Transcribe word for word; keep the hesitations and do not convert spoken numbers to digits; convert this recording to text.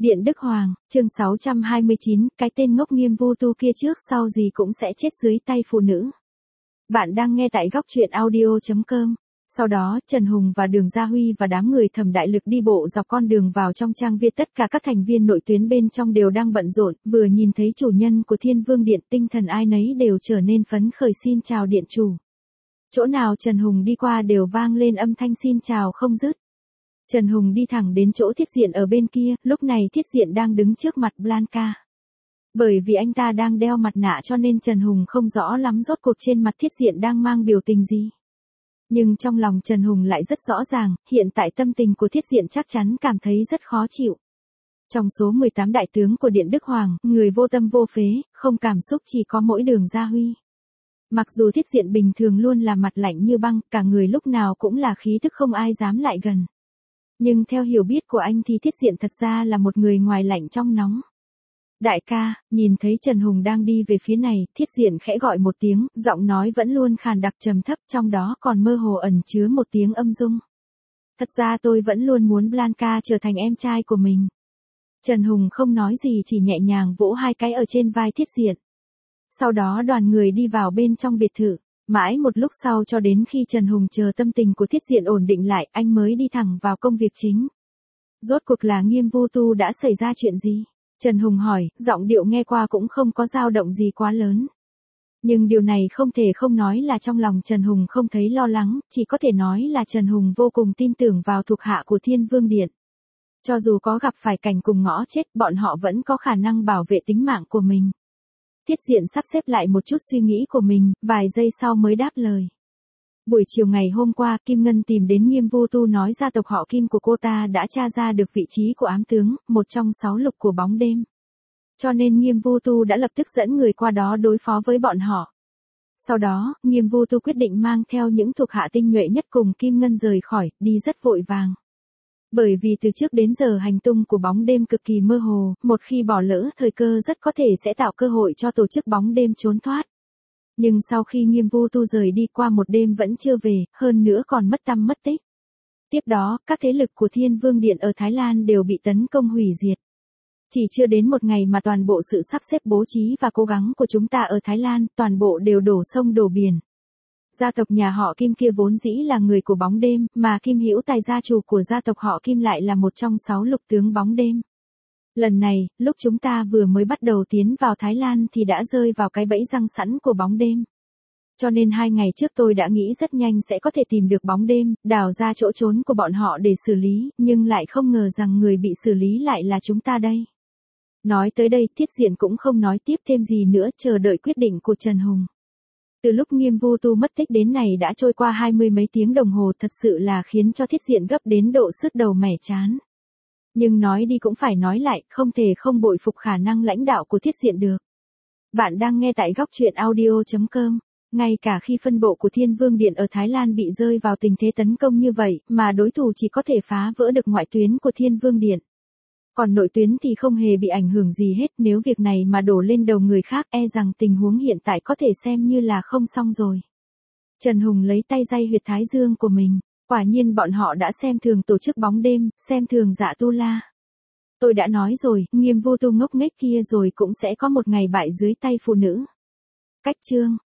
Điện Đức Hoàng, chương sáu trăm hai mươi chín, cái tên ngốc Nghiêm Vu Tu kia trước sau gì cũng sẽ chết dưới tay phụ nữ. Bạn đang nghe tại góc truyện audio chấm com. Sau đó, Trần Hùng và Đường Gia Huy và đám người Thẩm Đại Lực đi bộ dọc con đường vào trong trang viên, tất cả các thành viên nội tuyến bên trong đều đang bận rộn, vừa nhìn thấy chủ nhân của Thiên Vương Điện, tinh thần ai nấy đều trở nên phấn khởi xin chào điện chủ. Chỗ nào Trần Hùng đi qua đều vang lên âm thanh xin chào không dứt. Trần Hùng đi thẳng đến chỗ Thiết Diện ở bên kia, lúc này Thiết Diện đang đứng trước mặt Blanca. Bởi vì anh ta đang đeo mặt nạ cho nên Trần Hùng không rõ lắm rốt cuộc trên mặt Thiết Diện đang mang biểu tình gì. Nhưng trong lòng Trần Hùng lại rất rõ ràng, hiện tại tâm tình của Thiết Diện chắc chắn cảm thấy rất khó chịu. Trong số mười tám đại tướng của Điện Đức Hoàng, người vô tâm vô phế, không cảm xúc chỉ có mỗi Đường Gia Huy. Mặc dù Thiết Diện bình thường luôn là mặt lạnh như băng, cả người lúc nào cũng là khí tức không ai dám lại gần. Nhưng theo hiểu biết của anh thì Thiết Diện thật ra là một người ngoài lạnh trong nóng. Đại ca, nhìn thấy Trần Hùng đang đi về phía này, Thiết Diện khẽ gọi một tiếng, giọng nói vẫn luôn khàn đặc trầm thấp, trong đó còn mơ hồ ẩn chứa một tiếng âm dung. Thật ra tôi vẫn luôn muốn Blanca trở thành em trai của mình. Trần Hùng không nói gì, chỉ nhẹ nhàng vỗ hai cái ở trên vai Thiết Diện. Sau đó đoàn người đi vào bên trong biệt thự. Mãi một lúc sau cho đến khi Trần Hùng chờ tâm tình của Thiết Diện ổn định lại, anh mới đi thẳng vào công việc chính. Rốt cuộc là Nghiêm Vu Tu đã xảy ra chuyện gì? Trần Hùng hỏi, giọng điệu nghe qua cũng không có dao động gì quá lớn. Nhưng điều này không thể không nói là trong lòng Trần Hùng không thấy lo lắng, chỉ có thể nói là Trần Hùng vô cùng tin tưởng vào thuộc hạ của Thiên Vương Điện. Cho dù có gặp phải cảnh cùng ngõ chết, bọn họ vẫn có khả năng bảo vệ tính mạng của mình. Thiết Diện sắp xếp lại một chút suy nghĩ của mình, vài giây sau mới đáp lời. Buổi chiều ngày hôm qua, Kim Ngân tìm đến Nghiêm Vu Tu nói gia tộc họ Kim của cô ta đã tra ra được vị trí của ám tướng, một trong sáu lục của bóng đêm. Cho nên Nghiêm Vu Tu đã lập tức dẫn người qua đó đối phó với bọn họ. Sau đó, Nghiêm Vu Tu quyết định mang theo những thuộc hạ tinh nhuệ nhất cùng Kim Ngân rời khỏi, đi rất vội vàng. Bởi vì từ trước đến giờ hành tung của bóng đêm cực kỳ mơ hồ, một khi bỏ lỡ thời cơ rất có thể sẽ tạo cơ hội cho tổ chức bóng đêm trốn thoát. Nhưng sau khi Nghiêm Vu Tu rời đi qua một đêm vẫn chưa về, hơn nữa còn mất tăm mất tích. Tiếp đó, các thế lực của Thiên Vương Điện ở Thái Lan đều bị tấn công hủy diệt. Chỉ chưa đến một ngày mà toàn bộ sự sắp xếp bố trí và cố gắng của chúng ta ở Thái Lan, toàn bộ đều đổ sông đổ biển. Gia tộc nhà họ Kim kia vốn dĩ là người của bóng đêm, mà Kim Hữu Tài gia chủ của gia tộc họ Kim lại là một trong sáu lục tướng bóng đêm. Lần này, lúc chúng ta vừa mới bắt đầu tiến vào Thái Lan thì đã rơi vào cái bẫy răng sẵn của bóng đêm. Cho nên hai ngày trước tôi đã nghĩ rất nhanh sẽ có thể tìm được bóng đêm, đào ra chỗ trốn của bọn họ để xử lý, nhưng lại không ngờ rằng người bị xử lý lại là chúng ta đây. Nói tới đây, Thiết Diện cũng không nói tiếp thêm gì nữa, chờ đợi quyết định của Trần Hùng. Từ lúc Nghiêm Vu Tu mất tích đến này đã trôi qua hai mươi mấy tiếng đồng hồ, thật sự là khiến cho Thiết Diện gấp đến độ sứt đầu mẻ trán. Nhưng nói đi cũng phải nói lại, không thể không bội phục khả năng lãnh đạo của Thiết Diện được. Bạn đang nghe tại góc truyện audio chấm com. Ngay cả khi phân bộ của Thiên Vương Điện ở Thái Lan bị rơi vào tình thế tấn công như vậy, mà đối thủ chỉ có thể phá vỡ được ngoại tuyến của Thiên Vương Điện. Còn nội tuyến thì không hề bị ảnh hưởng gì hết, nếu việc này mà đổ lên đầu người khác e rằng tình huống hiện tại có thể xem như là không xong rồi. Trần Hùng lấy tay day huyệt thái dương của mình, quả nhiên bọn họ đã xem thường tổ chức bóng đêm, xem thường Dạ Tu La. Tôi đã nói rồi, Nghiêm Vu Tu ngốc nghếch kia rồi cũng sẽ có một ngày bại dưới tay phụ nữ. Cách chương